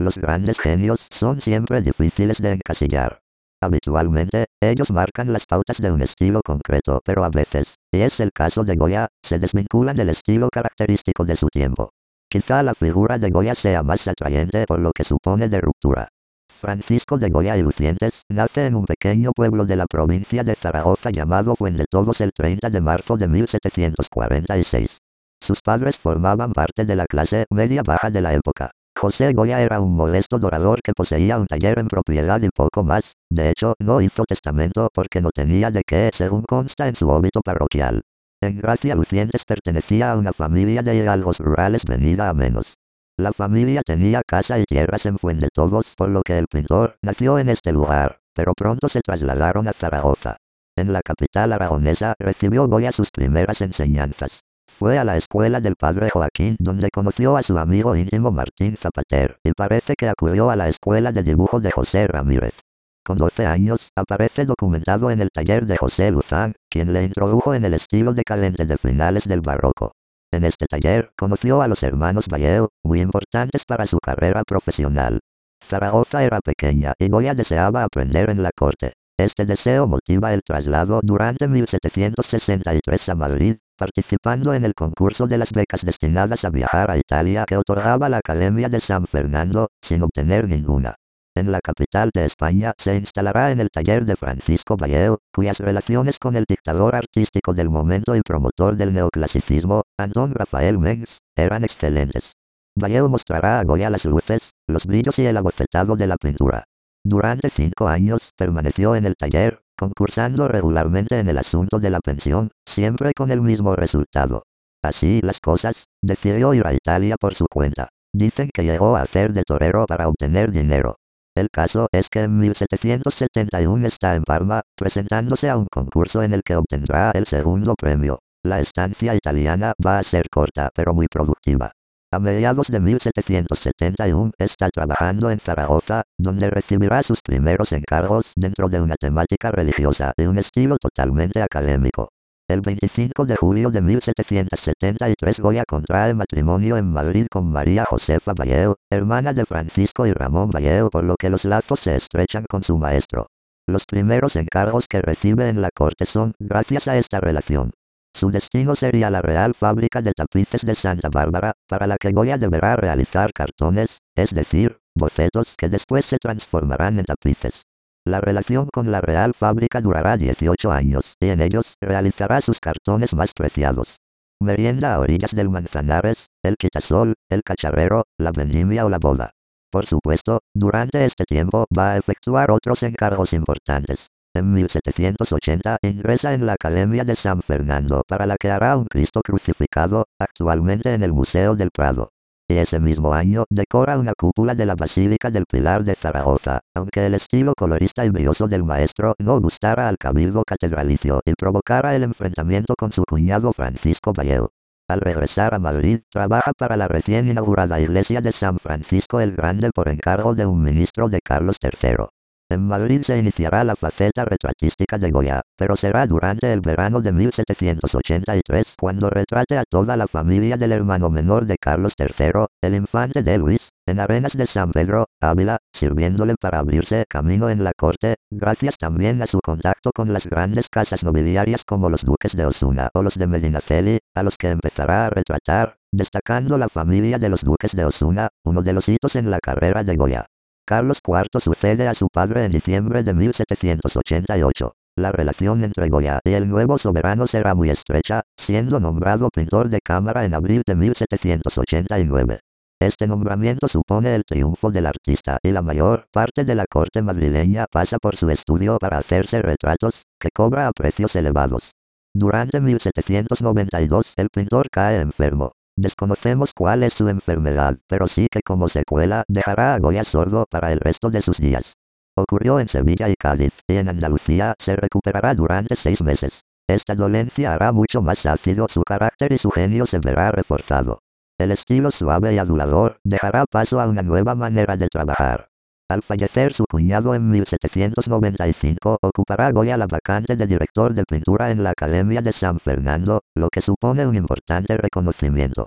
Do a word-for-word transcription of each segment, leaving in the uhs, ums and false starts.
Los grandes genios son siempre difíciles de encasillar. Habitualmente, ellos marcan las pautas de un estilo concreto, pero a veces, y es el caso de Goya, se desvinculan del estilo característico de su tiempo. Quizá la figura de Goya sea más atrayente por lo que supone de ruptura. Francisco de Goya y Lucientes nace en un pequeño pueblo de la provincia de Zaragoza llamado Fuendetodos el treinta de marzo de mil setecientos cuarenta y seis. Sus padres formaban parte de la clase media-baja de la época. José Goya era un modesto dorador que poseía un taller en propiedad y poco más. De hecho, no hizo testamento porque no tenía de qué, según consta en su óbito parroquial. En Gracia Lucientes pertenecía a una familia de hidalgos rurales venida a menos. La familia tenía casa y tierras en Fuendetodos, por lo que el pintor nació en este lugar, pero pronto se trasladaron a Zaragoza. En la capital aragonesa recibió Goya sus primeras enseñanzas. Fue a la escuela del padre Joaquín, donde conoció a su amigo íntimo Martín Zapater, y parece que acudió a la escuela de dibujo de José Ramírez. Con doce años, aparece documentado en el taller de José Luzán, quien le introdujo en el estilo decadente de finales del barroco. En este taller, conoció a los hermanos Vallejo, muy importantes para su carrera profesional. Zaragoza era pequeña y Goya deseaba aprender en la corte. Este deseo motiva el traslado durante mil setecientos sesenta y tres a Madrid, participando en el concurso de las becas destinadas a viajar a Italia que otorgaba la Academia de San Fernando, sin obtener ninguna. En la capital de España se instalará en el taller de Francisco Vallejo, cuyas relaciones con el dictador artístico del momento y promotor del neoclasicismo, Antón Rafael Mengs, eran excelentes. Vallejo mostrará a Goya las luces, los brillos y el abocetado de la pintura. Durante cinco años permaneció en el taller, concursando regularmente en el asunto de la pensión, siempre con el mismo resultado. Así las cosas, decidió ir a Italia por su cuenta. Dicen que llegó a hacer de torero para obtener dinero. El caso es que en mil setecientos setenta y uno está en Parma, presentándose a un concurso en el que obtendrá el segundo premio. La estancia italiana va a ser corta pero muy productiva. A mediados de mil setecientos setenta y uno está trabajando en Zaragoza, donde recibirá sus primeros encargos dentro de una temática religiosa y un estilo totalmente académico. El veinticinco de julio de mil setecientos setenta y tres Goya contrae matrimonio en Madrid con María Josefa Vallejo, hermana de Francisco y Ramón Vallejo, por lo que los lazos se estrechan con su maestro. Los primeros encargos que recibe en la corte son gracias a esta relación. Su destino sería la Real Fábrica de Tapices de Santa Bárbara, para la que Goya deberá realizar cartones, es decir, bocetos que después se transformarán en tapices. La relación con la Real Fábrica durará dieciocho años, y en ellos realizará sus cartones más preciados. Merienda a orillas del Manzanares, El Quitasol, El Cacharrero, La Vendimia o La Boda. Por supuesto, durante este tiempo va a efectuar otros encargos importantes. En mil setecientos ochenta ingresa en la Academia de San Fernando, para la que hará un Cristo crucificado, actualmente en el Museo del Prado. Y ese mismo año decora una cúpula de la Basílica del Pilar de Zaragoza, aunque el estilo colorista y brilloso del maestro no gustara al cabildo catedralicio y provocara el enfrentamiento con su cuñado Francisco Vallejo. Al regresar a Madrid, trabaja para la recién inaugurada iglesia de San Francisco el Grande por encargo de un ministro de Carlos tercero. En Madrid se iniciará la faceta retratística de Goya, pero será durante el verano de mil setecientos ochenta y tres cuando retrate a toda la familia del hermano menor de Carlos tercero, el infante de Luis, en Arenas de San Pedro, Ávila, sirviéndole para abrirse camino en la corte, gracias también a su contacto con las grandes casas nobiliarias como los duques de Osuna o los de Medinaceli, a los que empezará a retratar, destacando la familia de los duques de Osuna, uno de los hitos en la carrera de Goya. Carlos cuarto sucede a su padre en diciembre de mil setecientos ochenta y ocho. La relación entre Goya y el nuevo soberano será muy estrecha, siendo nombrado pintor de cámara en abril de mil setecientos ochenta y nueve. Este nombramiento supone el triunfo del artista y la mayor parte de la corte madrileña pasa por su estudio para hacerse retratos, que cobra a precios elevados. Durante mil setecientos noventa y dos el pintor cae enfermo. Desconocemos cuál es su enfermedad, pero sí que como secuela dejará a Goya sordo para el resto de sus días. Ocurrió en Sevilla y Cádiz, y en Andalucía se recuperará durante seis meses. Esta dolencia hará mucho más ácido su carácter y su genio se verá reforzado. El estilo suave y adulador dejará paso a una nueva manera de trabajar. Al fallecer su cuñado en mil setecientos noventa y cinco, ocupará Goya la vacante de director de pintura en la Academia de San Fernando, lo que supone un importante reconocimiento.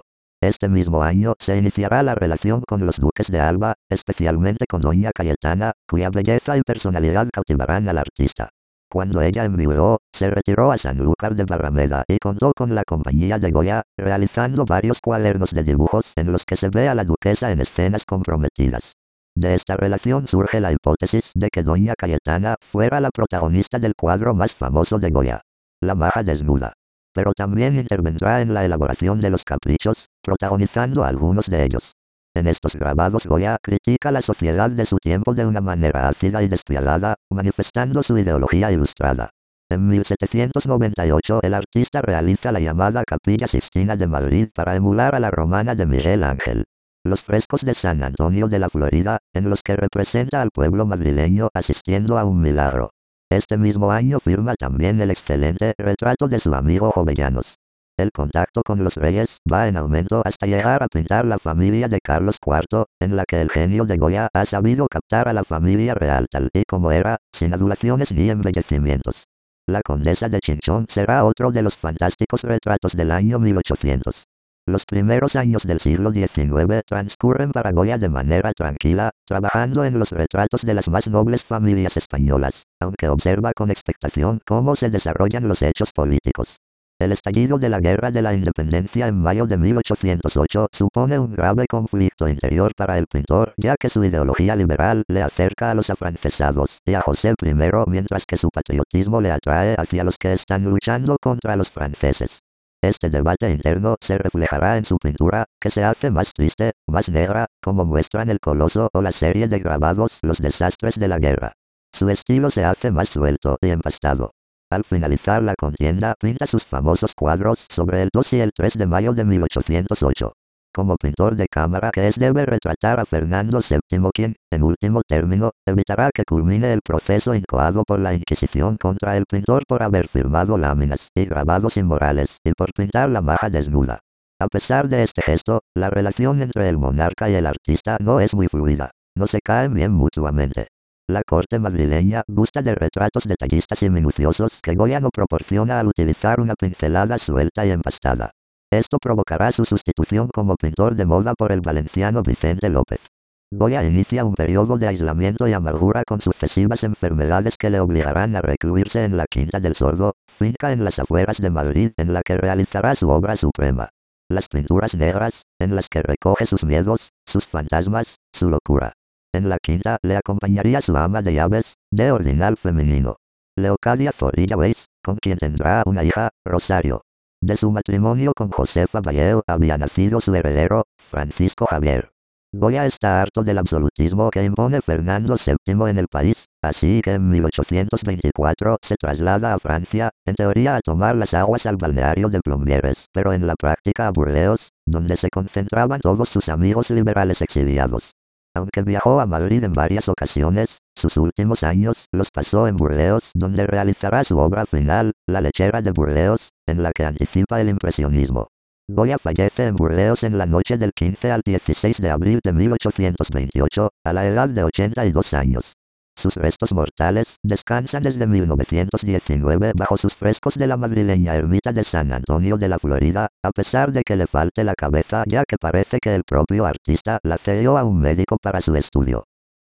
Este mismo año se iniciará la relación con los duques de Alba, especialmente con doña Cayetana, cuya belleza y personalidad cautivarán al artista. Cuando ella enviudó, se retiró a Sanlúcar de Barrameda y contó con la compañía de Goya, realizando varios cuadernos de dibujos en los que se ve a la duquesa en escenas comprometidas. De esta relación surge la hipótesis de que doña Cayetana fuera la protagonista del cuadro más famoso de Goya, La Maja Desnuda. Pero también intervendrá en la elaboración de los caprichos, protagonizando algunos de ellos. En estos grabados Goya critica la sociedad de su tiempo de una manera ácida y despiadada, manifestando su ideología ilustrada. En mil setecientos noventa y ocho el artista realiza la llamada Capilla Sixtina de Madrid para emular a la romana de Miguel Ángel. Los frescos de San Antonio de la Florida, en los que representa al pueblo madrileño asistiendo a un milagro. Este mismo año firma también el excelente retrato de su amigo Jovellanos. El contacto con los reyes va en aumento hasta llegar a pintar la familia de Carlos cuarto, en la que el genio de Goya ha sabido captar a la familia real tal y como era, sin adulaciones ni embellecimientos. La condesa de Chinchón será otro de los fantásticos retratos del año mil ochocientos. Los primeros años del siglo diecinueve transcurren para Goya de manera tranquila, trabajando en los retratos de las más nobles familias españolas, aunque observa con expectación cómo se desarrollan los hechos políticos. El estallido de la Guerra de la Independencia en mayo de mil ochocientos ocho supone un grave conflicto interior para el pintor, ya que su ideología liberal le acerca a los afrancesados y a José primero, mientras que su patriotismo le atrae hacia los que están luchando contra los franceses. Este debate interno se reflejará en su pintura, que se hace más triste, más negra, como muestran el Coloso o la serie de grabados Los desastres de la guerra. Su estilo se hace más suelto y empastado. Al finalizar la contienda pinta sus famosos cuadros sobre el dos y el tres de mayo de mil ochocientos ocho. Como pintor de cámara que es debe retratar a Fernando séptimo quien, en último término, evitará que culmine el proceso incoado por la Inquisición contra el pintor por haber firmado láminas y grabados inmorales y por pintar la maja desnuda. A pesar de este gesto, la relación entre el monarca y el artista no es muy fluida, no se caen bien mutuamente. La corte madrileña gusta de retratos detallistas y minuciosos que Goya no proporciona al utilizar una pincelada suelta y empastada. Esto provocará su sustitución como pintor de moda por el valenciano Vicente López. Goya inicia un periodo de aislamiento y amargura con sucesivas enfermedades que le obligarán a recluirse en la Quinta del Sordo, finca en las afueras de Madrid en la que realizará su obra suprema. Las pinturas negras, en las que recoge sus miedos, sus fantasmas, su locura. En la quinta le acompañaría su ama de llaves, de ordinal femenino, Leocadia Zorrilla Weiss, con quien tendrá una hija, Rosario. De su matrimonio con Josefa Valleo había nacido su heredero, Francisco Javier. Goya está harto del absolutismo que impone Fernando séptimo en el país, así que en mil ochocientos veinticuatro se traslada a Francia, en teoría a tomar las aguas al balneario de Plombières, pero en la práctica a Burdeos, donde se concentraban todos sus amigos liberales exiliados. Aunque viajó a Madrid en varias ocasiones, sus últimos años los pasó en Burdeos, donde realizará su obra final, La lechera de Burdeos, en la que anticipa el impresionismo. Goya fallece en Burdeos en la noche del quince al dieciséis de abril de mil ochocientos veintiocho, a la edad de ochenta y dos años. Sus restos mortales descansan desde mil novecientos diecinueve bajo sus frescos de la madrileña ermita de San Antonio de la Florida, a pesar de que le falte la cabeza ya que parece que el propio artista la cedió a un médico para su estudio.